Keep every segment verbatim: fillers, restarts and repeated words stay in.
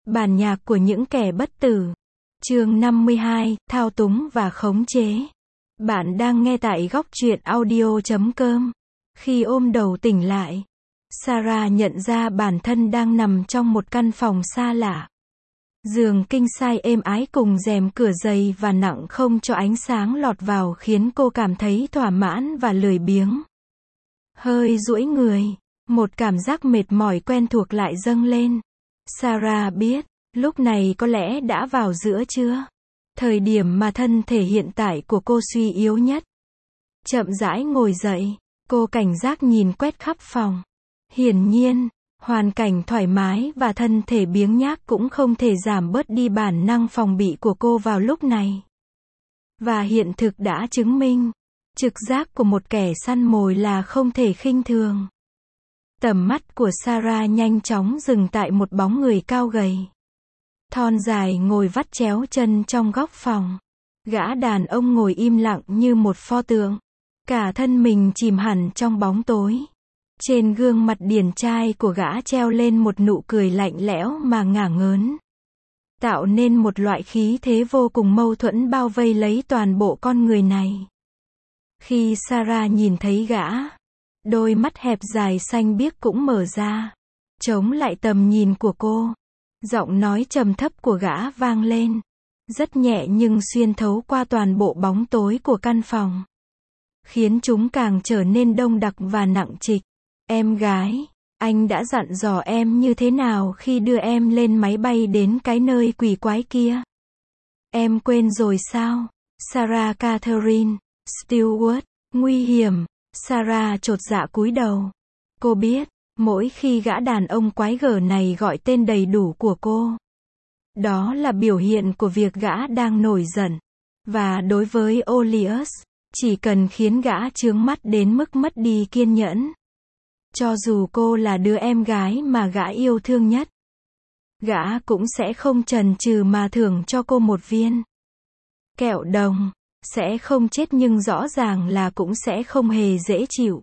Bản nhạc của những kẻ bất tử. Chương năm mươi hai, thao túng và khống chế. Bạn đang nghe tại góc truyện audio chấm com. Khi ôm đầu tỉnh lại, Sarah nhận ra bản thân đang nằm trong một căn phòng xa lạ. Giường king size êm ái cùng rèm cửa dày và nặng không cho ánh sáng lọt vào khiến cô cảm thấy thỏa mãn và lười biếng. Hơi duỗi người, một cảm giác mệt mỏi quen thuộc lại dâng lên. Sarah biết, lúc này có lẽ đã vào giữa trưa. Thời điểm mà thân thể hiện tại của cô suy yếu nhất. Chậm rãi ngồi dậy, cô cảnh giác nhìn quét khắp phòng. Hiển nhiên, hoàn cảnh thoải mái và thân thể biếng nhác cũng không thể giảm bớt đi bản năng phòng bị của cô vào lúc này. Và hiện thực đã chứng minh, trực giác của một kẻ săn mồi là không thể khinh thường. Tầm mắt của Sarah nhanh chóng dừng tại một bóng người cao gầy. Thon dài ngồi vắt chéo chân trong góc phòng. Gã đàn ông ngồi im lặng như một pho tượng. Cả thân mình chìm hẳn trong bóng tối. Trên gương mặt điển trai của gã treo lên một nụ cười lạnh lẽo mà ngả ngớn. Tạo nên một loại khí thế vô cùng mâu thuẫn bao vây lấy toàn bộ con người này. Khi Sarah nhìn thấy gã, đôi mắt hẹp dài xanh biếc cũng mở ra, chống lại tầm nhìn của cô. Giọng nói trầm thấp của gã vang lên, rất nhẹ nhưng xuyên thấu qua toàn bộ bóng tối của căn phòng, khiến chúng càng trở nên đông đặc và nặng trịch. Em gái, anh đã dặn dò em như thế nào khi đưa em lên máy bay đến cái nơi quỷ quái kia? Em quên rồi sao? Sarah Catherine Stewart. Nguy hiểm. Sarah chột dạ cúi đầu. Cô biết, mỗi khi gã đàn ông quái gở này gọi tên đầy đủ của cô, đó là biểu hiện của việc gã đang nổi giận. Và đối với Olius, chỉ cần khiến gã chướng mắt đến mức mất đi kiên nhẫn. Cho dù cô là đứa em gái mà gã yêu thương nhất, gã cũng sẽ không chần chừ mà thưởng cho cô một viên kẹo đồng. Sẽ không chết nhưng rõ ràng là cũng sẽ không hề dễ chịu.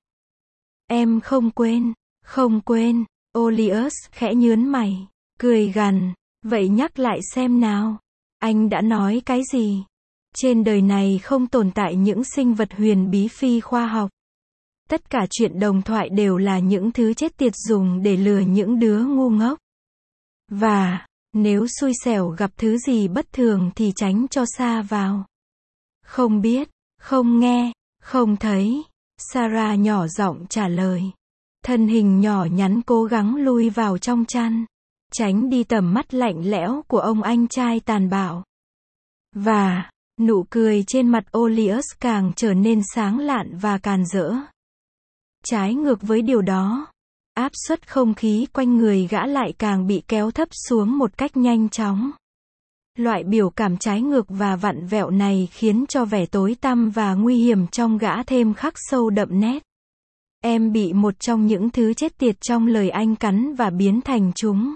Em không quên, không quên. Olius khẽ nhướng mày, cười gằn. Vậy nhắc lại xem nào. Anh đã nói cái gì? Trên đời này không tồn tại những sinh vật huyền bí phi khoa học. Tất cả chuyện đồng thoại đều là những thứ chết tiệt dùng để lừa những đứa ngu ngốc. Và, nếu xui xẻo gặp thứ gì bất thường thì tránh cho xa vào. Không biết, không nghe, không thấy. Sarah nhỏ giọng trả lời. Thân hình nhỏ nhắn cố gắng lui vào trong chăn, tránh đi tầm mắt lạnh lẽo của ông anh trai tàn bạo. Và, nụ cười trên mặt Olius càng trở nên sáng lạn và càn rỡ. Trái ngược với điều đó, áp suất không khí quanh người gã lại càng bị kéo thấp xuống một cách nhanh chóng. Loại biểu cảm trái ngược và vặn vẹo này khiến cho vẻ tối tăm và nguy hiểm trong gã thêm khắc sâu đậm nét. Em bị một trong những thứ chết tiệt trong lời anh cắn và biến thành chúng.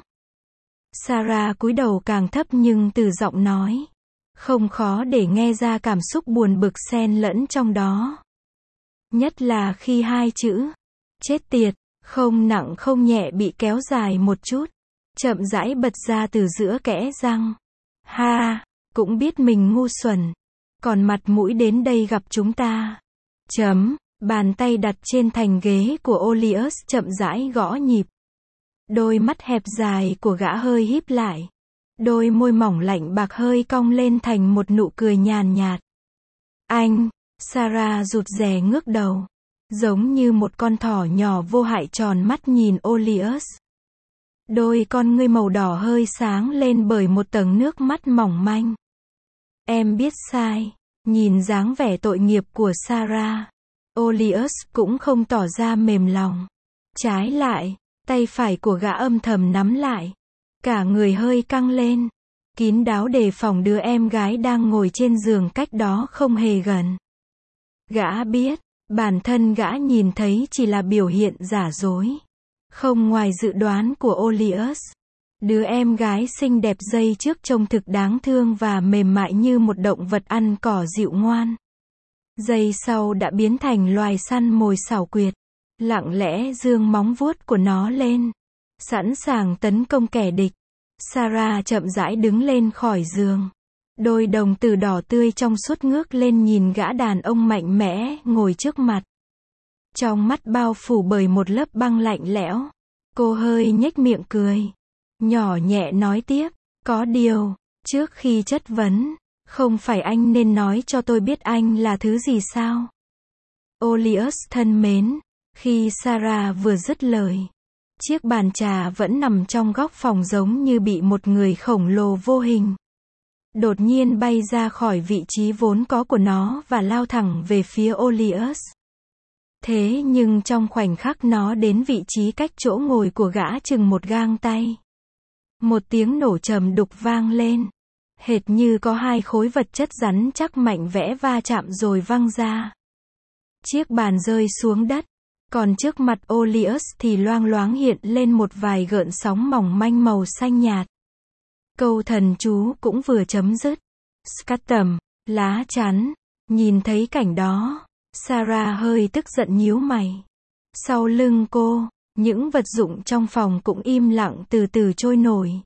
Sarah cúi đầu càng thấp nhưng từ giọng nói, không khó để nghe ra cảm xúc buồn bực xen lẫn trong đó. Nhất là khi hai chữ chết tiệt, không nặng không nhẹ bị kéo dài một chút, chậm rãi bật ra từ giữa kẽ răng. Ha, cũng biết mình ngu xuẩn. Còn mặt mũi đến đây gặp chúng ta. Chấm, bàn tay đặt trên thành ghế của Olius chậm rãi gõ nhịp. Đôi mắt hẹp dài của gã hơi híp lại. Đôi môi mỏng lạnh bạc hơi cong lên thành một nụ cười nhàn nhạt. Anh, Sarah rụt rè ngước đầu. Giống như một con thỏ nhỏ vô hại tròn mắt nhìn Olius. Đôi con ngươi màu đỏ hơi sáng lên bởi một tầng nước mắt mỏng manh. Em biết sai. Nhìn dáng vẻ tội nghiệp của Sarah, Olius cũng không tỏ ra mềm lòng. Trái lại, tay phải của gã âm thầm nắm lại. Cả người hơi căng lên. Kín đáo đề phòng đứa em gái đang ngồi trên giường cách đó không hề gần. Gã biết, bản thân gã nhìn thấy chỉ là biểu hiện giả dối. Không ngoài dự đoán của Olius. Đứa em gái xinh đẹp giây trước trông thực đáng thương và mềm mại như một động vật ăn cỏ dịu ngoan. Giây sau đã biến thành loài săn mồi xảo quyệt. Lặng lẽ giương móng vuốt của nó lên. Sẵn sàng tấn công kẻ địch. Sarah chậm rãi đứng lên khỏi giường. Đôi đồng tử đỏ tươi trong suốt ngước lên nhìn gã đàn ông mạnh mẽ, ngồi trước mặt. Trong mắt bao phủ bởi một lớp băng lạnh lẽo. Cô hơi nhếch miệng cười. Nhỏ nhẹ nói tiếp, có điều, trước khi chất vấn, không phải anh nên nói cho tôi biết anh là thứ gì sao? Olius thân mến, khi Sarah vừa dứt lời, chiếc bàn trà vẫn nằm trong góc phòng giống như bị một người khổng lồ vô hình đột nhiên bay ra khỏi vị trí vốn có của nó và lao thẳng về phía Olius. Thế nhưng trong khoảnh khắc nó đến vị trí cách chỗ ngồi của gã chừng một gang tay, một tiếng nổ trầm đục vang lên, hệt như có hai khối vật chất rắn chắc mạnh vẽ va chạm rồi văng ra. Chiếc bàn rơi xuống đất, còn trước mặt Olius thì loang loáng hiện lên một vài gợn sóng mỏng manh màu xanh nhạt. Câu thần chú cũng vừa chấm dứt. Scattem, lá chắn. Nhìn thấy cảnh đó, Sarah hơi tức giận nhíu mày. Sau lưng cô, những vật dụng trong phòng cũng im lặng từ từ trôi nổi.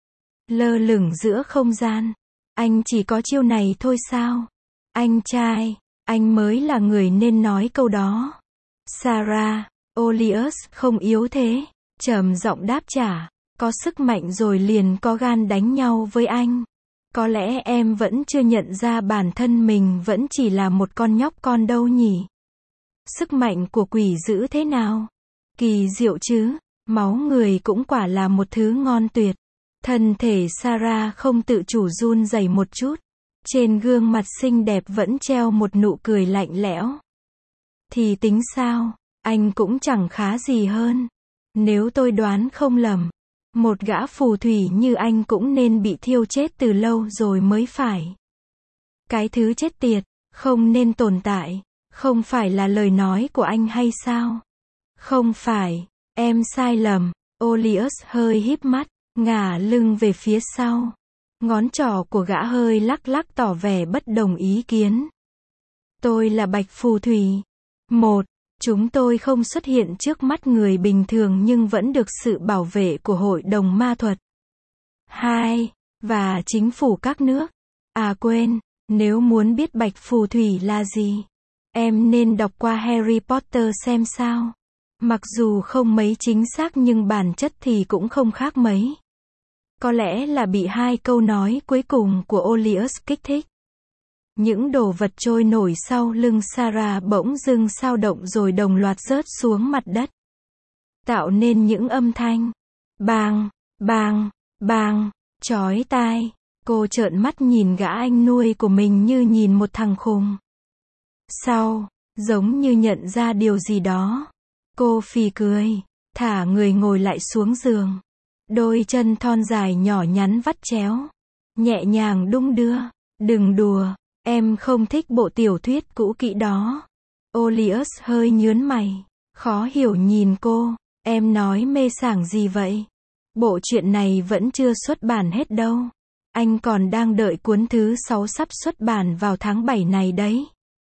Lơ lửng giữa không gian. Anh chỉ có chiêu này thôi sao? Anh trai, anh mới là người nên nói câu đó. Sarah, Olius không yếu thế, trầm giọng đáp trả. Có sức mạnh rồi liền có gan đánh nhau với anh. Có lẽ em vẫn chưa nhận ra bản thân mình vẫn chỉ là một con nhóc con đâu nhỉ? Sức mạnh của quỷ dữ thế nào? Kỳ diệu chứ, máu người cũng quả là một thứ ngon tuyệt. Thân thể Sarah không tự chủ run rẩy một chút. Trên gương mặt xinh đẹp vẫn treo một nụ cười lạnh lẽo. Thì tính sao, anh cũng chẳng khá gì hơn. Nếu tôi đoán không lầm, một gã phù thủy như anh cũng nên bị thiêu chết từ lâu rồi mới phải. Cái thứ chết tiệt, không nên tồn tại, không phải là lời nói của anh hay sao? Không phải, em sai lầm. Olius hơi híp mắt, ngả lưng về phía sau. Ngón trỏ của gã hơi lắc lắc tỏ vẻ bất đồng ý kiến. Tôi là Bạch Phù Thủy. Một, chúng tôi không xuất hiện trước mắt người bình thường nhưng vẫn được sự bảo vệ của Hội đồng Ma thuật. Hai, và chính phủ các nước. À quên, nếu muốn biết Bạch Phù Thủy là gì, em nên đọc qua Harry Potter xem sao. Mặc dù không mấy chính xác nhưng bản chất thì cũng không khác mấy. Có lẽ là bị hai câu nói cuối cùng của Olius kích thích. Những đồ vật trôi nổi sau lưng Sarah bỗng dưng sao động rồi đồng loạt rớt xuống mặt đất. Tạo nên những âm thanh bang, bang, bang, chói tai. Cô trợn mắt nhìn gã anh nuôi của mình như nhìn một thằng khùng. Sau, giống như nhận ra điều gì đó, cô phì cười, thả người ngồi lại xuống giường. Đôi chân thon dài nhỏ nhắn vắt chéo, nhẹ nhàng đung đưa. Đừng đùa, em không thích bộ tiểu thuyết cũ kỹ đó. Olius hơi nhướng mày, khó hiểu nhìn cô. Em nói mê sảng gì vậy? Bộ truyện này vẫn chưa xuất bản hết đâu. Anh còn đang đợi cuốn thứ sáu sắp xuất bản vào tháng bảy này đấy.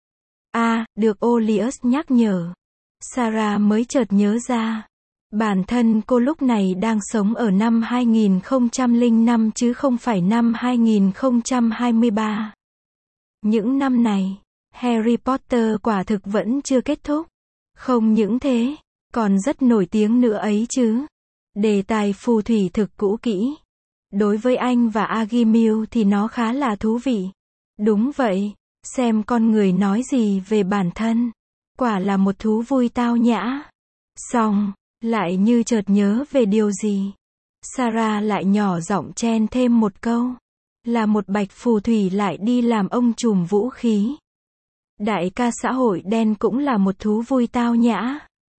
À, được Olius nhắc nhở. Sarah mới chợt nhớ ra. Bản thân cô lúc này đang sống ở năm hai nghìn không trăm lẻ năm chứ không phải năm hai nghìn không trăm hai mươi ba. Những năm này, Harry Potter quả thực vẫn chưa kết thúc. Không những thế, còn rất nổi tiếng nữa ấy chứ. Đề tài phù thủy thực cũ kỹ. Đối với anh và Agimil thì nó khá là thú vị. Đúng vậy, xem con người nói gì về bản thân. Quả là một thú vui tao nhã. Xong, lại như chợt nhớ về điều gì. Sarah lại nhỏ giọng chen thêm một câu. Là một bạch phù thủy lại đi làm ông trùm vũ khí. Đại ca xã hội đen cũng là một thú vui tao nhã.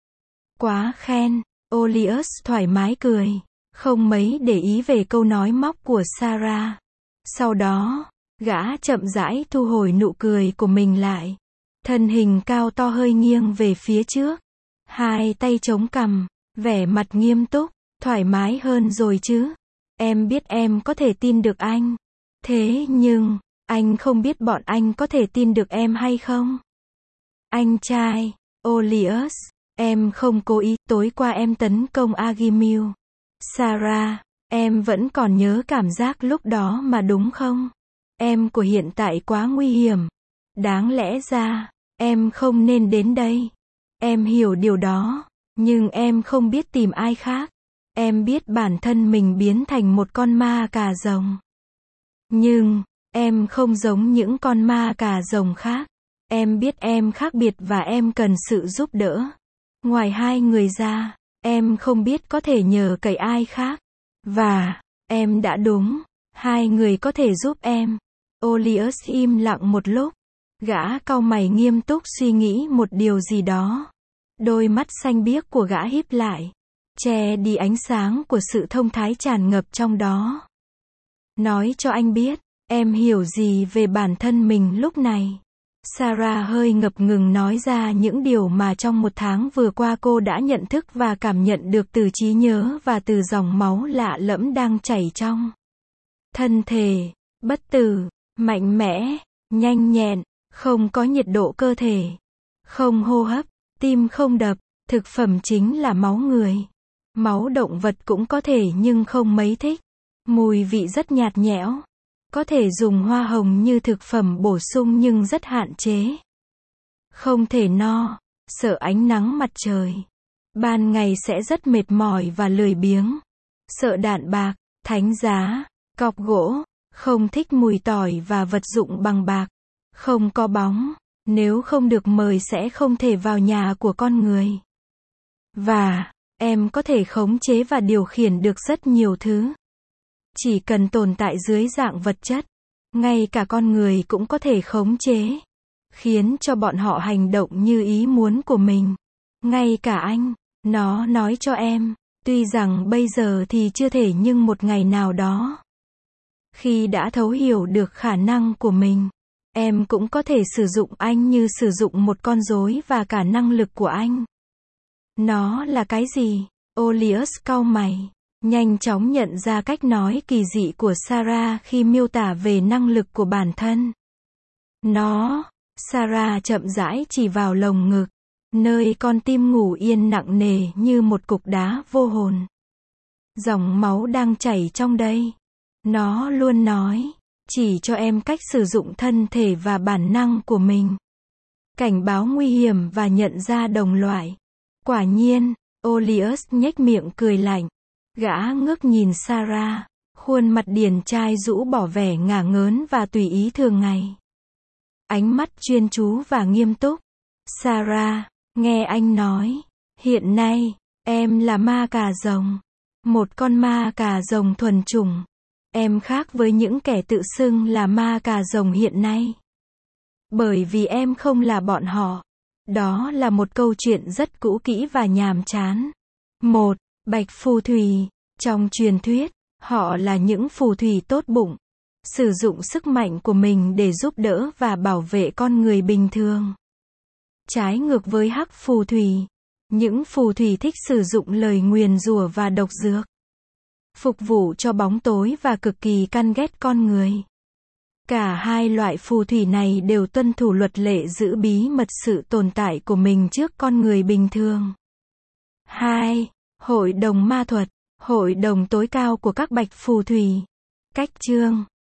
Quá khen, Olius thoải mái cười, không mấy để ý về câu nói móc của Sarah. Sau đó, gã chậm rãi thu hồi nụ cười của mình lại. Thân hình cao to hơi nghiêng về phía trước. Hai tay chống cằm, vẻ mặt nghiêm túc, thoải mái hơn rồi chứ. Em biết em có thể tin được anh. Thế nhưng, anh không biết bọn anh có thể tin được em hay không? Anh trai, Olius, em không cố ý, tối qua em tấn công Agimil. Sarah, Em vẫn còn nhớ cảm giác lúc đó mà đúng không? Em của hiện tại quá nguy hiểm. Đáng lẽ ra, em không nên đến đây. Em hiểu điều đó, nhưng em không biết tìm ai khác. Em biết bản thân mình biến thành một con ma cà rồng. Nhưng, em không giống những con ma cà rồng khác. Em biết em khác biệt và em cần sự giúp đỡ. Ngoài hai người ra, em không biết có thể nhờ cậy ai khác. Và, em đã đúng, hai người có thể giúp em. Olius im lặng một lúc. Gã cau mày nghiêm túc suy nghĩ một điều gì đó. Đôi mắt xanh biếc của gã híp lại, che đi ánh sáng của sự thông thái tràn ngập trong đó. Nói cho anh biết, em hiểu gì về bản thân mình lúc này? Sarah hơi ngập ngừng nói ra những điều mà trong một tháng vừa qua cô đã nhận thức và cảm nhận được từ trí nhớ và từ dòng máu lạ lẫm đang chảy trong thân thể, bất tử, mạnh mẽ, nhanh nhẹn, không có nhiệt độ cơ thể, không hô hấp, tim không đập, thực phẩm chính là máu người. Máu động vật cũng có thể nhưng không mấy thích. Mùi vị rất nhạt nhẽo. Có thể dùng hoa hồng như thực phẩm bổ sung nhưng rất hạn chế. Không thể no, sợ ánh nắng mặt trời. Ban ngày sẽ rất mệt mỏi và lười biếng. Sợ đạn bạc, thánh giá, cọc gỗ, không thích mùi tỏi và vật dụng bằng bạc. Không có bóng, nếu không được mời sẽ không thể vào nhà của con người. Và, em có thể khống chế và điều khiển được rất nhiều thứ. Chỉ cần tồn tại dưới dạng vật chất, ngay cả con người cũng có thể khống chế, khiến cho bọn họ hành động như ý muốn của mình. Ngay cả anh, nó nói cho em, tuy rằng bây giờ thì chưa thể nhưng một ngày nào đó, khi đã thấu hiểu được khả năng của mình, em cũng có thể sử dụng anh như sử dụng một con rối và cả năng lực của anh. Nó là cái gì? Olius cau mày, nhanh chóng nhận ra cách nói kỳ dị của Sarah khi miêu tả về năng lực của bản thân. Nó, Sarah chậm rãi chỉ vào lồng ngực, nơi con tim ngủ yên nặng nề như một cục đá vô hồn. Dòng máu đang chảy trong đây. Nó luôn nói, chỉ cho em cách sử dụng thân thể và bản năng của mình. Cảnh báo nguy hiểm và nhận ra đồng loại. Quả nhiên, Olius nhếch miệng cười lạnh. Gã ngước nhìn Sarah, khuôn mặt điển trai rũ bỏ vẻ ngả ngớn và tùy ý thường ngày. Ánh mắt chuyên chú và nghiêm túc. Sarah, nghe anh nói, hiện nay, em là ma cà rồng. Một con ma cà rồng thuần chủng. Em khác với những kẻ tự xưng là ma cà rồng hiện nay. Bởi vì em không là bọn họ. Đó là một câu chuyện rất cũ kỹ và nhàm chán. Một, bạch phù thủy. Trong truyền thuyết, họ là những phù thủy tốt bụng. Sử dụng sức mạnh của mình để giúp đỡ và bảo vệ con người bình thường. Trái ngược với hắc phù thủy. Những phù thủy thích sử dụng lời nguyền rủa và độc dược. Phục vụ cho bóng tối và cực kỳ căn ghét con người. Cả hai loại phù thủy này đều tuân thủ luật lệ giữ bí mật sự tồn tại của mình trước con người bình thường. Hai. Hội đồng ma thuật, hội đồng tối cao của các bạch phù thủy. Cách chương